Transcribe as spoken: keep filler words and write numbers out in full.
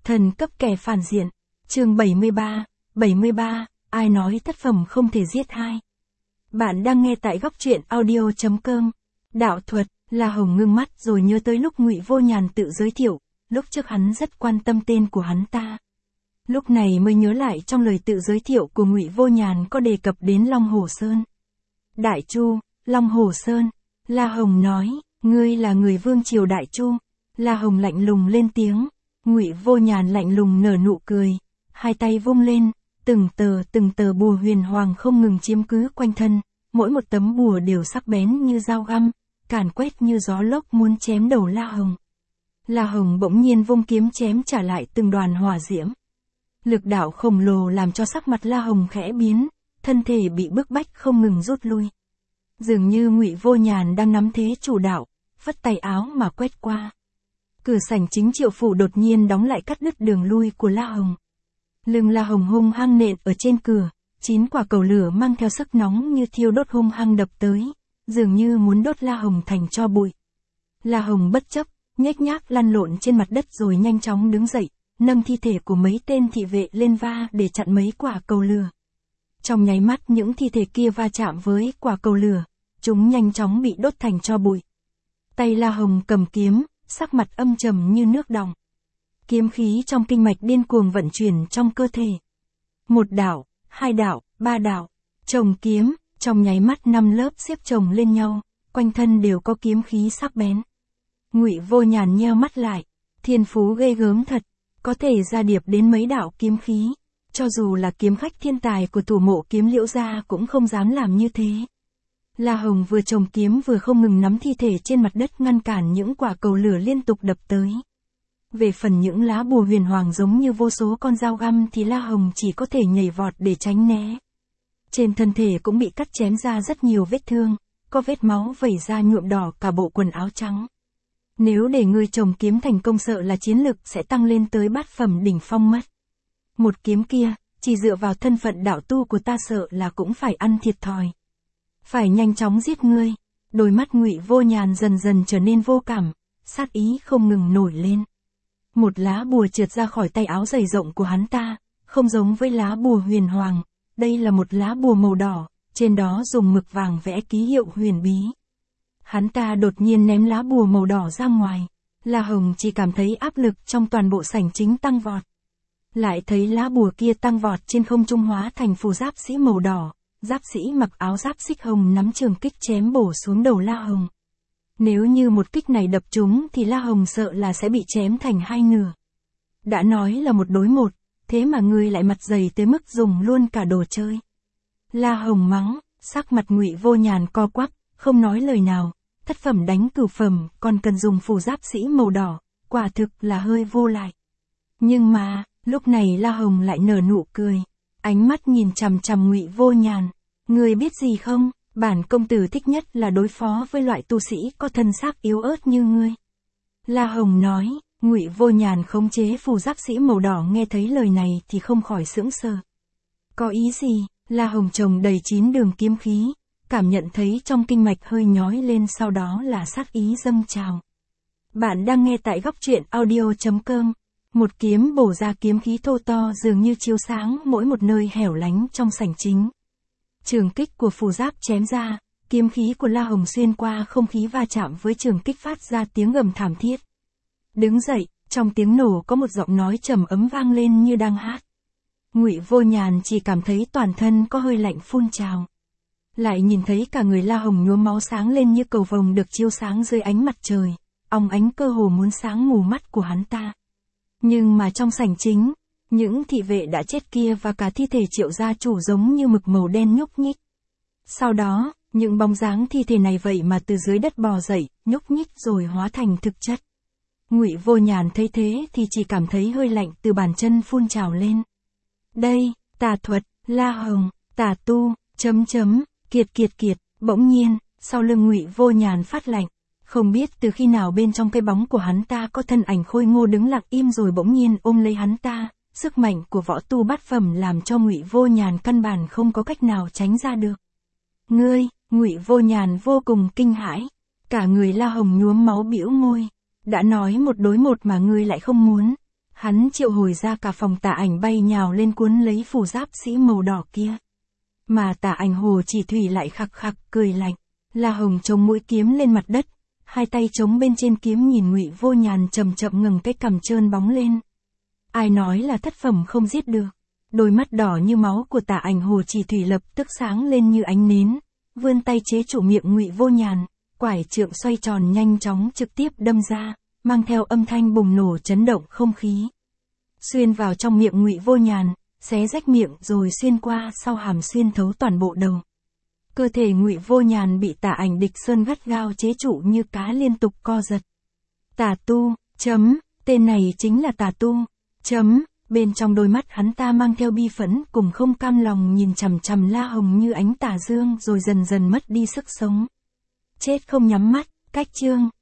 Thần cấp kẻ phản diện. Chương bảy mươi ba, bảy mươi ba, ai nói tác phẩm không thể giết hai. Bạn đang nghe tại góc truyện audio chấm com. Đạo thuật. La Hồng ngưng mắt rồi nhớ tới lúc Ngụy Vô Nhàn tự giới thiệu, lúc trước hắn rất quan tâm tên của hắn ta. Lúc này mới nhớ lại trong lời tự giới thiệu của Ngụy Vô Nhàn có đề cập đến Long Hồ Sơn. Đại Chu, Long Hồ Sơn. La Hồng nói, ngươi là người vương triều Đại Chu. La Hồng lạnh lùng lên tiếng. Ngụy Vô Nhàn lạnh lùng nở nụ cười, hai tay vung lên, từng tờ từng tờ bùa huyền hoàng không ngừng chiếm cứ quanh thân, mỗi một tấm bùa đều sắc bén như dao găm, càn quét như gió lốc muốn chém đầu La Hồng. La Hồng bỗng nhiên vung kiếm chém trả lại từng đoàn hỏa diễm. Lực đạo khổng lồ làm cho sắc mặt La Hồng khẽ biến, thân thể bị bức bách không ngừng rút lui. Dường như Ngụy Vô Nhàn đang nắm thế chủ đạo, phất tay áo mà quét qua. Cửa sảnh chính Triệu phủ đột nhiên đóng lại cắt đứt đường lui của La Hồng. Lưng La Hồng hung hăng nện ở trên cửa, chín quả cầu lửa mang theo sức nóng như thiêu đốt hung hăng đập tới, dường như muốn đốt La Hồng thành tro bụi. La Hồng bất chấp, nhếch nhác lăn lộn trên mặt đất rồi nhanh chóng đứng dậy, nâng thi thể của mấy tên thị vệ lên va để chặn mấy quả cầu lửa. Trong nháy mắt những thi thể kia va chạm với quả cầu lửa, chúng nhanh chóng bị đốt thành tro bụi. Tay La Hồng cầm kiếm, sắc mặt âm trầm như nước đọng. Kiếm khí trong kinh mạch điên cuồng vận chuyển trong cơ thể. Một đạo, hai đạo, ba đạo, chồng kiếm, trong nháy mắt năm lớp xếp chồng lên nhau, quanh thân đều có kiếm khí sắc bén. Ngụy Vô Nhàn nheo mắt lại, thiên phú ghê gớm thật, có thể ra điệp đến mấy đạo kiếm khí, cho dù là kiếm khách thiên tài của thủ mộ kiếm Liễu gia cũng không dám làm như thế. La Hồng vừa chồng kiếm vừa không ngừng nắm thi thể trên mặt đất ngăn cản những quả cầu lửa liên tục đập tới. Về phần những lá bùa huyền hoàng giống như vô số con dao găm thì La Hồng chỉ có thể nhảy vọt để tránh né. Trên thân thể cũng bị cắt chém ra rất nhiều vết thương, có vết máu vẩy ra nhuộm đỏ cả bộ quần áo trắng. Nếu để ngươi chồng kiếm thành công sợ là chiến lực sẽ tăng lên tới bát phẩm đỉnh phong mất. Một kiếm kia, chỉ dựa vào thân phận đạo tu của ta sợ là cũng phải ăn thiệt thòi. Phải nhanh chóng giết ngươi. Đôi mắt Ngụy Vô Nhàn dần dần trở nên vô cảm, sát ý không ngừng nổi lên. Một lá bùa trượt ra khỏi tay áo dày rộng của hắn ta, không giống với lá bùa huyền hoàng, đây là một lá bùa màu đỏ, trên đó dùng mực vàng vẽ ký hiệu huyền bí. Hắn ta đột nhiên ném lá bùa màu đỏ ra ngoài, La Hồng chỉ cảm thấy áp lực trong toàn bộ sảnh chính tăng vọt. Lại thấy lá bùa kia tăng vọt trên không trung hóa thành phù giáp sĩ màu đỏ, giáp sĩ mặc áo giáp xích hồng nắm trường kích chém bổ xuống đầu La Hồng. Nếu như một kích này đập trúng thì La Hồng sợ là sẽ bị chém thành hai nửa. Đã nói là một đối một, thế mà ngươi lại mặt dày tới mức dùng luôn cả đồ chơi. La Hồng mắng, sắc mặt Ngụy Vô Nhàn co quắp, không nói lời nào, thất phẩm đánh cửu phẩm còn cần dùng phù giáp sĩ màu đỏ, quả thực là hơi vô lại. Nhưng mà, lúc này La Hồng lại nở nụ cười, ánh mắt nhìn chằm chằm Ngụy Vô Nhàn. Ngươi biết gì không, bản công tử thích nhất là đối phó với loại tu sĩ có thân xác yếu ớt như ngươi. La Hồng nói. Ngụy Vô Nhàn khống chế phù giáp sĩ màu đỏ nghe thấy lời này thì không khỏi sững sờ. Có ý gì? La Hồng chồng đầy chín đường kiếm khí, cảm nhận thấy trong kinh mạch hơi nhói lên sau đó là sát ý dâng trào. Bạn đang nghe tại góc truyện audio chấm com. Một kiếm bổ ra kiếm khí thô to dường như chiếu sáng mỗi một nơi hẻo lánh trong sảnh chính. Trường kích của phù giáp chém ra, kiếm khí của La Hồng xuyên qua không khí va chạm với trường kích phát ra tiếng gầm thảm thiết. Đứng dậy, trong tiếng nổ có một giọng nói trầm ấm vang lên như đang hát. Ngụy Vô Nhàn chỉ cảm thấy toàn thân có hơi lạnh phun trào. Lại nhìn thấy cả người La Hồng nhuốm máu sáng lên như cầu vồng được chiếu sáng dưới ánh mặt trời, óng ánh cơ hồ muốn sáng mù mắt của hắn ta. Nhưng mà trong sảnh chính, những thị vệ đã chết kia và cả thi thể Triệu gia chủ giống như mực màu đen nhúc nhích. Sau đó, những bóng dáng thi thể này vậy mà từ dưới đất bò dậy, nhúc nhích rồi hóa thành thực chất. Ngụy Vô Nhàn thấy thế thì chỉ cảm thấy hơi lạnh từ bàn chân phun trào lên. Đây, tà thuật, La Hồng, tà tu, chấm chấm, kiệt kiệt kiệt, bỗng nhiên, sau lưng Ngụy Vô Nhàn phát lạnh, không biết từ khi nào bên trong cái bóng của hắn ta có thân ảnh khôi ngô đứng lặng im rồi bỗng nhiên ôm lấy hắn ta, sức mạnh của võ tu bát phẩm làm cho Ngụy Vô Nhàn căn bản không có cách nào tránh ra được. Ngươi, Ngụy Vô Nhàn vô cùng kinh hãi, cả người La Hồng nhuốm máu bĩu môi. Đã nói một đối một mà ngươi lại không muốn. Hắn triệu hồi ra cả phòng Tà Ảnh bay nhào lên cuốn lấy phù giáp sĩ màu đỏ kia. Mà Tà Ảnh Hồ Chỉ Thủy lại khặc khặc cười lạnh. La Hồng chống mũi kiếm lên mặt đất, hai tay chống bên trên kiếm nhìn Ngụy Vô Nhàn chậm chậm ngừng cái cằm trơn bóng lên. Ai nói là thất phẩm không giết được? Đôi mắt đỏ như máu của Tà Ảnh Hồ Chỉ Thủy lập tức sáng lên như ánh nến, vươn tay chế trụ miệng Ngụy Vô Nhàn, quải trượng xoay tròn nhanh chóng trực tiếp đâm ra, mang theo âm thanh bùng nổ chấn động không khí. Xuyên vào trong miệng Ngụy Vô Nhàn, xé rách miệng rồi xuyên qua sau hàm xuyên thấu toàn bộ đầu. Cơ thể Ngụy Vô Nhàn bị Tà Ảnh Địch Sơn gắt gao chế trụ như cá liên tục co giật. Tà tu, chấm, tên này chính là tà tu, chấm, bên trong đôi mắt hắn ta mang theo bi phẫn cùng không cam lòng nhìn chằm chằm La Hồng như ánh tà dương rồi dần dần mất đi sức sống. Chết không nhắm mắt, cách chương.